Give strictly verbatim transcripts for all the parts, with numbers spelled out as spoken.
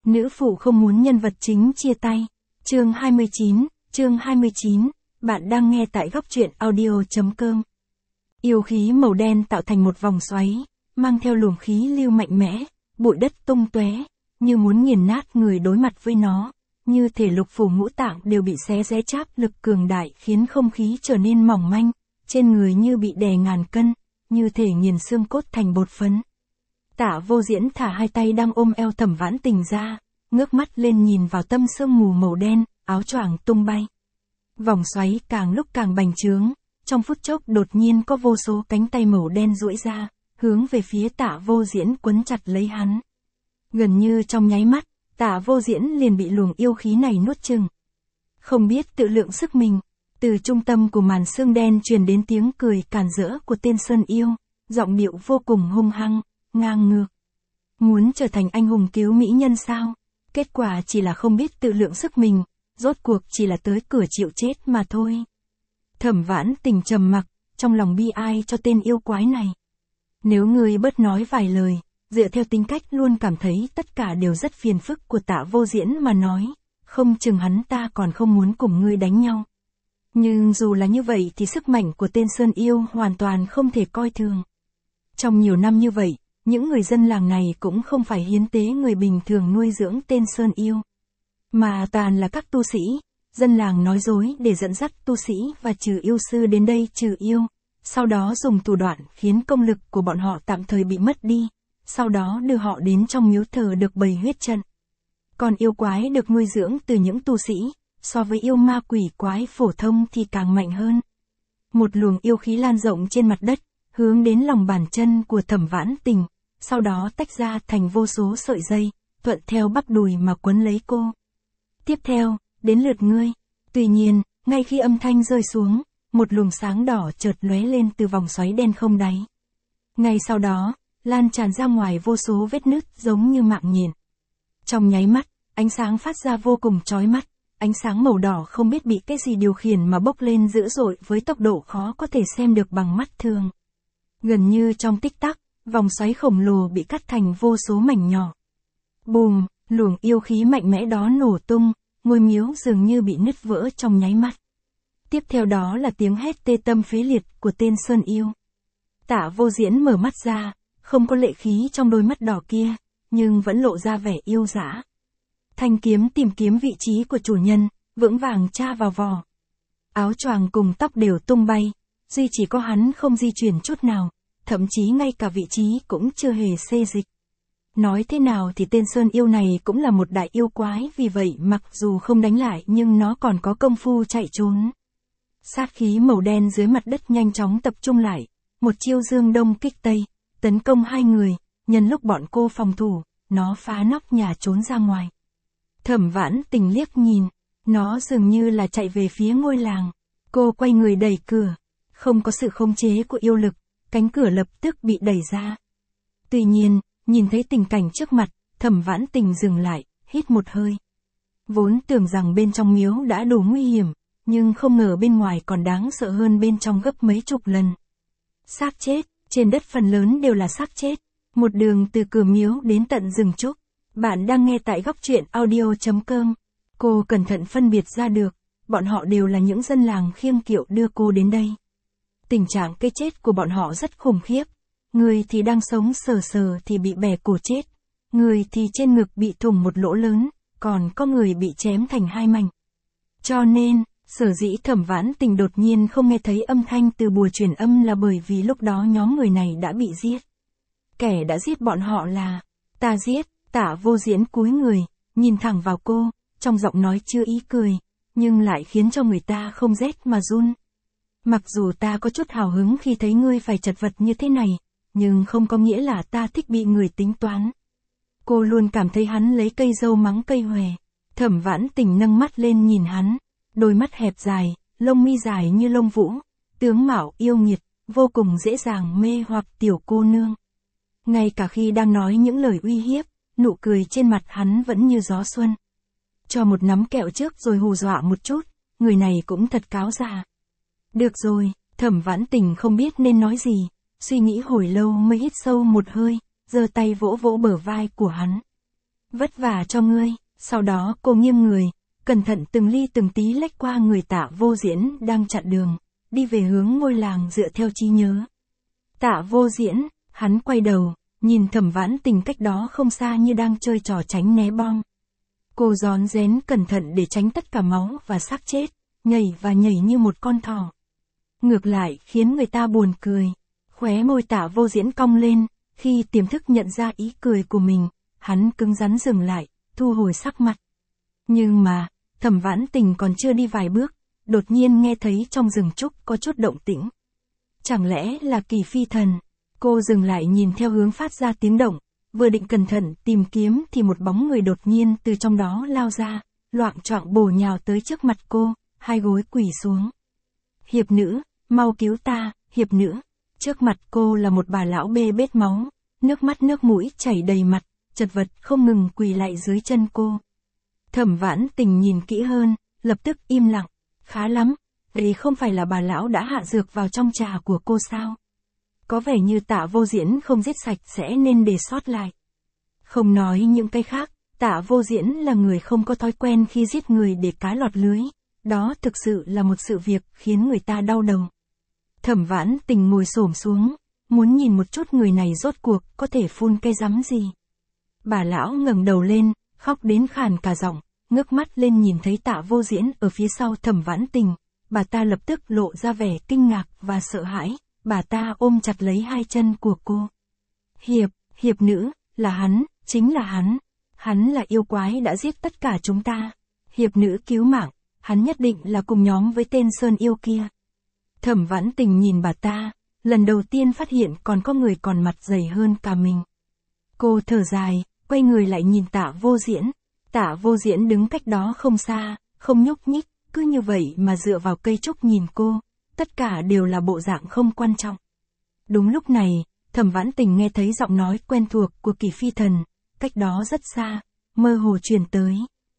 Nữ phụ không muốn nhân vật chính chia tay. Chương hai mươi chín, chương hai mươi chín, bạn đang nghe tại góc truyện audio.com. Yêu khí màu đen tạo thành một vòng xoáy, mang theo luồng khí lưu mạnh mẽ, bụi đất tung tóe, như muốn nghiền nát người đối mặt với nó, như thể lục phủ ngũ tạng đều bị xé rẽ cháp lực cường đại khiến không khí trở nên mỏng manh, trên người như bị đè ngàn cân, như thể nghiền xương cốt thành bột phấn. Tạ Vô Diễn thả hai tay đang ôm eo Thẩm Vãn Tình ra, ngước mắt lên nhìn vào tâm sương mù màu đen, áo choàng tung bay. Vòng xoáy càng lúc càng bành trướng, trong phút chốc đột nhiên có vô số cánh tay màu đen duỗi ra, hướng về phía Tạ Vô Diễn quấn chặt lấy hắn. Gần như trong nháy mắt, Tạ Vô Diễn liền bị luồng yêu khí này nuốt chửng. Không biết tự lượng sức mình, từ trung tâm của màn sương đen truyền đến tiếng cười càn rỡ của tên Sơn Yêu, giọng điệu vô cùng hung hăng, ngang ngược. Muốn trở thành anh hùng cứu mỹ nhân sao? Kết quả chỉ là không biết tự lượng sức mình, rốt cuộc chỉ là tới cửa chịu chết mà thôi. Thẩm Vãn Tình trầm mặc, trong lòng bi ai cho tên yêu quái này. Nếu ngươi bớt nói vài lời, dựa theo tính cách luôn cảm thấy tất cả đều rất phiền phức của Tạ Vô Diễn mà nói, không chừng hắn ta còn không muốn cùng ngươi đánh nhau. Nhưng dù là như vậy thì sức mạnh của tên Sơn Yêu hoàn toàn không thể coi thường. Trong nhiều năm như vậy, những người dân làng này cũng không phải hiến tế người bình thường nuôi dưỡng tên Sơn Yêu, mà toàn là các tu sĩ, dân làng nói dối để dẫn dắt tu sĩ và trừ yêu sư đến đây trừ yêu, sau đó dùng thủ đoạn khiến công lực của bọn họ tạm thời bị mất đi, sau đó đưa họ đến trong miếu thờ được bày huyết trận. Còn yêu quái được nuôi dưỡng từ những tu sĩ, so với yêu ma quỷ quái phổ thông thì càng mạnh hơn. Một luồng yêu khí lan rộng trên mặt đất, hướng đến lòng bàn chân của Thẩm Vãn Tình, sau đó tách ra thành vô số sợi dây, thuận theo bắp đùi mà quấn lấy cô. Tiếp theo, đến lượt ngươi. Tuy nhiên, ngay khi âm thanh rơi xuống, một luồng sáng đỏ chợt lóe lên từ vòng xoáy đen không đáy. Ngay sau đó, lan tràn ra ngoài vô số vết nứt giống như mạng nhện. Trong nháy mắt, ánh sáng phát ra vô cùng chói mắt, ánh sáng màu đỏ không biết bị cái gì điều khiển mà bốc lên dữ dội với tốc độ khó có thể xem được bằng mắt thường. Gần như trong tích tắc, vòng xoáy khổng lồ bị cắt thành vô số mảnh nhỏ. Bùm, luồng yêu khí mạnh mẽ đó nổ tung, ngôi miếu dường như bị nứt vỡ trong nháy mắt. Tiếp theo đó là tiếng hét tê tâm phế liệt của tên Sơn Yêu. Tạ Vô Diễn mở mắt ra, không có lệ khí trong đôi mắt đỏ kia, nhưng vẫn lộ ra vẻ yêu dã. Thanh kiếm tìm kiếm vị trí của chủ nhân, vững vàng tra vào vỏ. Áo choàng cùng tóc đều tung bay, duy chỉ có hắn không di chuyển chút nào, thậm chí ngay cả vị trí cũng chưa hề xê dịch. Nói thế nào thì tên Sơn Yêu này cũng là một đại yêu quái, vì vậy mặc dù không đánh lại nhưng nó còn có công phu chạy trốn. Sát khí màu đen dưới mặt đất nhanh chóng tập trung lại, một chiêu dương đông kích tây, tấn công hai người, nhân lúc bọn cô phòng thủ, nó phá nóc nhà trốn ra ngoài. Thẩm Vãn Tình liếc nhìn, nó dường như là chạy về phía ngôi làng. Cô quay người đẩy cửa, không có sự khống chế của yêu lực, cánh cửa lập tức bị đẩy ra. Tuy nhiên, nhìn thấy tình cảnh trước mặt, Thẩm Vãn Tình dừng lại, hít một hơi. Vốn tưởng rằng bên trong miếu đã đủ nguy hiểm, nhưng không ngờ bên ngoài còn đáng sợ hơn bên trong gấp mấy chục lần. Xác chết, trên đất phần lớn đều là xác chết, một đường từ cửa miếu đến tận rừng trúc. Bạn đang nghe tại góc truyện audio.com. Cô cẩn thận phân biệt ra được, bọn họ đều là những dân làng khiêng kiệu đưa cô đến đây. Tình trạng cái chết của bọn họ rất khủng khiếp. Người thì đang sống sờ sờ thì bị bẻ cổ chết. Người thì trên ngực bị thủng một lỗ lớn, còn có người bị chém thành hai mảnh. Cho nên, sở dĩ Thẩm Vãn Tình đột nhiên không nghe thấy âm thanh từ bùa truyền âm là bởi vì lúc đó nhóm người này đã bị giết. Kẻ đã giết bọn họ là, ta giết. Tạ Vô Diễn cúi người, nhìn thẳng vào cô, trong giọng nói chưa ý cười, nhưng lại khiến cho người ta không rét mà run. Mặc dù ta có chút hào hứng khi thấy ngươi phải chật vật như thế này, nhưng không có nghĩa là ta thích bị người tính toán. Cô luôn cảm thấy hắn lấy cây dâu mắng cây hòe. Thẩm Vãn Tình nâng mắt lên nhìn hắn, đôi mắt hẹp dài, lông mi dài như lông vũ, tướng mạo yêu nghiệt, vô cùng dễ dàng mê hoặc tiểu cô nương. Ngay cả khi đang nói những lời uy hiếp, nụ cười trên mặt hắn vẫn như gió xuân. Cho một nắm kẹo trước rồi hù dọa một chút, người này cũng thật cáo già. Được rồi, Thẩm Vãn Tình không biết nên nói gì, suy nghĩ hồi lâu mới hít sâu một hơi, giơ tay vỗ vỗ bờ vai của hắn. Vất vả cho ngươi. Sau đó cô nghiêng người, cẩn thận từng ly từng tí lách qua người Tạ Vô Diễn đang chặn đường, đi về hướng ngôi làng dựa theo trí nhớ. Tạ Vô Diễn, hắn quay đầu, nhìn Thẩm Vãn Tình cách đó không xa như đang chơi trò tránh né bom. Cô rón rén cẩn thận để tránh tất cả máu và xác chết, nhảy và nhảy như một con thỏ. Ngược lại khiến người ta buồn cười. Khóe môi Tạ Vô Diễn cong lên, khi tiềm thức nhận ra ý cười của mình, hắn cứng rắn dừng lại, thu hồi sắc mặt. Nhưng mà, Thẩm Vãn Tình còn chưa đi vài bước, đột nhiên nghe thấy trong rừng trúc có chút động tĩnh. Chẳng lẽ là Kỳ Phi Thần? Cô dừng lại nhìn theo hướng phát ra tiếng động, vừa định cẩn thận tìm kiếm thì một bóng người đột nhiên từ trong đó lao ra, loạng choạng bổ nhào tới trước mặt cô, hai gối quỳ xuống. Hiệp nữ, mau cứu ta, hiệp nữ. Trước mặt cô là một bà lão bê bết máu, nước mắt nước mũi chảy đầy mặt, chật vật không ngừng quỳ lại dưới chân cô. Thẩm Vãn Tình nhìn kỹ hơn, lập tức im lặng. Khá lắm, đây không phải là bà lão đã hạ dược vào trong trà của cô sao? Có vẻ như Tạ Vô Diễn không giết sạch sẽ nên để sót lại. Không nói những cái khác, Tạ Vô Diễn là người không có thói quen khi giết người để cá lọt lưới. Đó thực sự là một sự việc khiến người ta đau đầu. Thẩm Vãn Tình ngồi xổm xuống, muốn nhìn một chút người này rốt cuộc có thể phun cây rắm gì. Bà lão ngẩng đầu lên, khóc đến khàn cả giọng, ngước mắt lên nhìn thấy Tạ Vô Diễn ở phía sau Thẩm Vãn Tình, bà ta lập tức lộ ra vẻ kinh ngạc và sợ hãi, bà ta ôm chặt lấy hai chân của cô. Hiệp, hiệp nữ, là hắn, chính là hắn, hắn là yêu quái đã giết tất cả chúng ta. Hiệp nữ cứu mạng, hắn nhất định là cùng nhóm với tên Sơn Yêu kia. Thẩm Vãn Tình nhìn bà ta, lần đầu tiên phát hiện còn có người còn mặt dày hơn cả mình. Cô thở dài, quay người lại nhìn Tạ Vô Diễn. Tạ Vô Diễn đứng cách đó không xa, không nhúc nhích, cứ như vậy mà dựa vào cây trúc nhìn cô, tất cả đều là bộ dạng không quan trọng. Đúng lúc này, Thẩm Vãn Tình nghe thấy giọng nói quen thuộc của Kỳ Phi Thần, cách đó rất xa, mơ hồ truyền tới.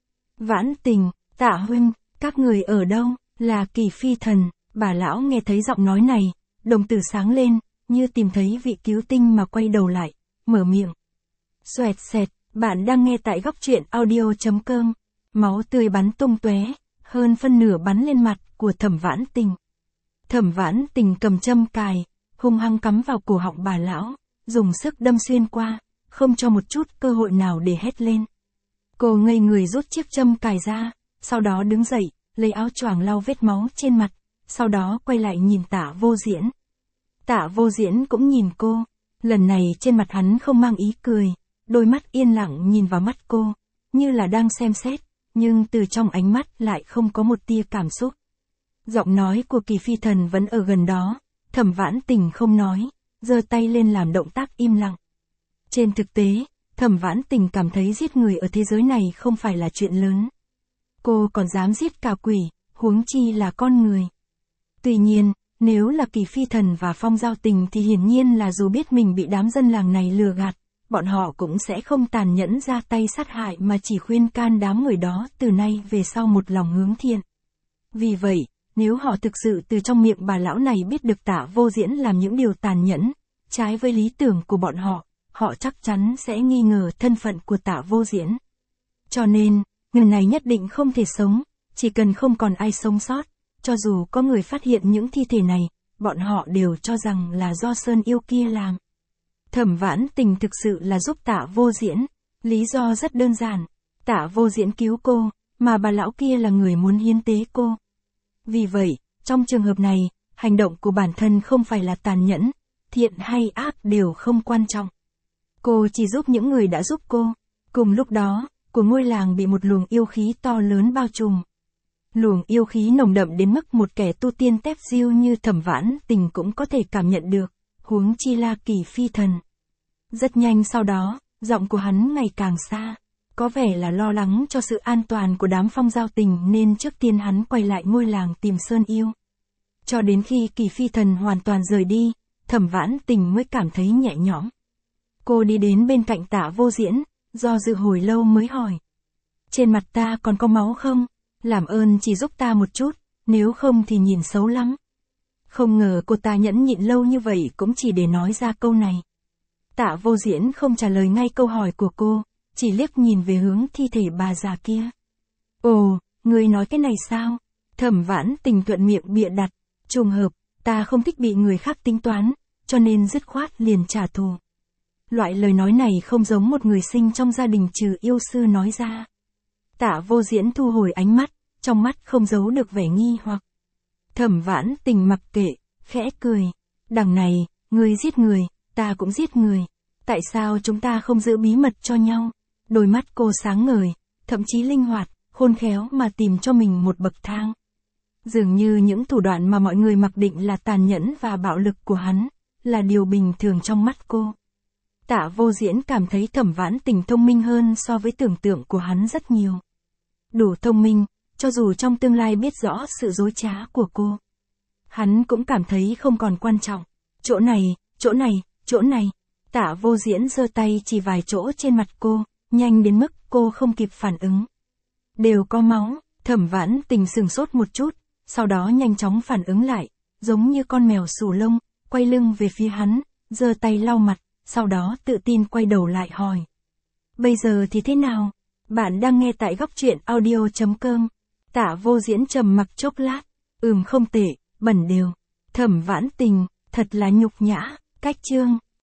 Vãn Tình, Tạ huynh, các người ở đâu? Là Kỳ Phi Thần. Bà lão nghe thấy giọng nói này, đồng tử sáng lên, như tìm thấy vị cứu tinh mà quay đầu lại, mở miệng. Xoẹt xẹt, bạn đang nghe tại góc truyện audio chấm com. Máu tươi bắn tung tóe, hơn phân nửa bắn lên mặt của Thẩm Vãn Tình. Thẩm Vãn Tình cầm châm cài, hung hăng cắm vào cổ họng bà lão, dùng sức đâm xuyên qua, không cho một chút cơ hội nào để hét lên. Cô ngây người rút chiếc châm cài ra, sau đó đứng dậy, lấy áo choàng lau vết máu trên mặt, sau đó quay lại nhìn Tạ Vô Diễn. Tạ Vô Diễn cũng nhìn cô, lần này trên mặt hắn không mang ý cười, đôi mắt yên lặng nhìn vào mắt cô, như là đang xem xét, nhưng từ trong ánh mắt lại không có một tia cảm xúc. Giọng nói của Kỳ Phi Thần vẫn ở gần đó, Thẩm Vãn Tình không nói, giơ tay lên làm động tác im lặng. Trên thực tế, Thẩm Vãn Tình cảm thấy giết người ở thế giới này không phải là chuyện lớn. Cô còn dám giết cả quỷ, huống chi là con người. Tuy nhiên, nếu là Kỳ Phi Thần và Phong Giao Tình thì hiển nhiên là dù biết mình bị đám dân làng này lừa gạt, bọn họ cũng sẽ không tàn nhẫn ra tay sát hại mà chỉ khuyên can đám người đó từ nay về sau một lòng hướng thiện. Vì vậy, nếu họ thực sự từ trong miệng bà lão này biết được Tạ Vô Diễn làm những điều tàn nhẫn, trái với lý tưởng của bọn họ, họ chắc chắn sẽ nghi ngờ thân phận của Tạ Vô Diễn. Cho nên, người này nhất định không thể sống, chỉ cần không còn ai sống sót, cho dù có người phát hiện những thi thể này, bọn họ đều cho rằng là do Sơn Yêu kia làm. Thẩm Vãn Tình thực sự là giúp Tạ Vô Diễn, lý do rất đơn giản, Tạ Vô Diễn cứu cô, mà bà lão kia là người muốn hiến tế cô. Vì vậy, trong trường hợp này, hành động của bản thân không phải là tàn nhẫn, thiện hay ác đều không quan trọng. Cô chỉ giúp những người đã giúp cô. Cùng lúc đó, của ngôi làng bị một luồng yêu khí to lớn bao trùm. Luồng yêu khí nồng đậm đến mức một kẻ tu tiên tép diêu như Thẩm Vãn Tình cũng có thể cảm nhận được, huống chi là Kỳ Phi Thần. Rất nhanh sau đó, giọng của hắn ngày càng xa, có vẻ là lo lắng cho sự an toàn của đám Phong Giao Tình nên trước tiên hắn quay lại ngôi làng tìm Sơn Yêu. Cho đến khi Kỳ Phi Thần hoàn toàn rời đi, Thẩm Vãn Tình mới cảm thấy nhẹ nhõm. Cô đi đến bên cạnh Tạ Vô Diễn, do dự hồi lâu mới hỏi. Trên mặt ta còn có máu không? Làm ơn chỉ giúp ta một chút, nếu không thì nhìn xấu lắm. Không ngờ cô ta nhẫn nhịn lâu như vậy cũng chỉ để nói ra câu này. Tạ Vô Diễn không trả lời ngay câu hỏi của cô, chỉ liếc nhìn về hướng thi thể bà già kia. Ồ, ngươi nói cái này sao? Thẩm Vãn Tình thuận miệng bịa đặt, trùng hợp, ta không thích bị người khác tính toán, cho nên dứt khoát liền trả thù. Loại lời nói này không giống một người sinh trong gia đình trừ yêu sư nói ra. Tạ Vô Diễn thu hồi ánh mắt, trong mắt không giấu được vẻ nghi hoặc. Thẩm Vãn Tình mặc kệ, khẽ cười. Đằng này, ngươi giết người, ta cũng giết người. Tại sao chúng ta không giữ bí mật cho nhau? Đôi mắt cô sáng ngời, thậm chí linh hoạt, khôn khéo mà tìm cho mình một bậc thang. Dường như những thủ đoạn mà mọi người mặc định là tàn nhẫn và bạo lực của hắn, là điều bình thường trong mắt cô. Tạ Vô Diễn cảm thấy Thẩm Vãn Tình thông minh hơn so với tưởng tượng của hắn rất nhiều. Đủ thông minh, cho dù trong tương lai biết rõ sự dối trá của cô. Hắn cũng cảm thấy không còn quan trọng. Chỗ này, chỗ này, chỗ này. Tạ Vô Diễn giơ tay chỉ vài chỗ trên mặt cô, nhanh đến mức cô không kịp phản ứng. Đều có máu. Thẩm Vãn Tình sừng sốt một chút, sau đó nhanh chóng phản ứng lại, giống như con mèo xù lông, quay lưng về phía hắn, giơ tay lau mặt, sau đó tự tin quay đầu lại hỏi. Bây giờ thì thế nào? Bạn đang nghe tại góc truyện audio chấm com. Tạ Vô Diễn trầm mặc chốc lát, ừm không tệ, bẩn đều. Thẩm Vãn Tình, thật là nhục nhã, cách chương.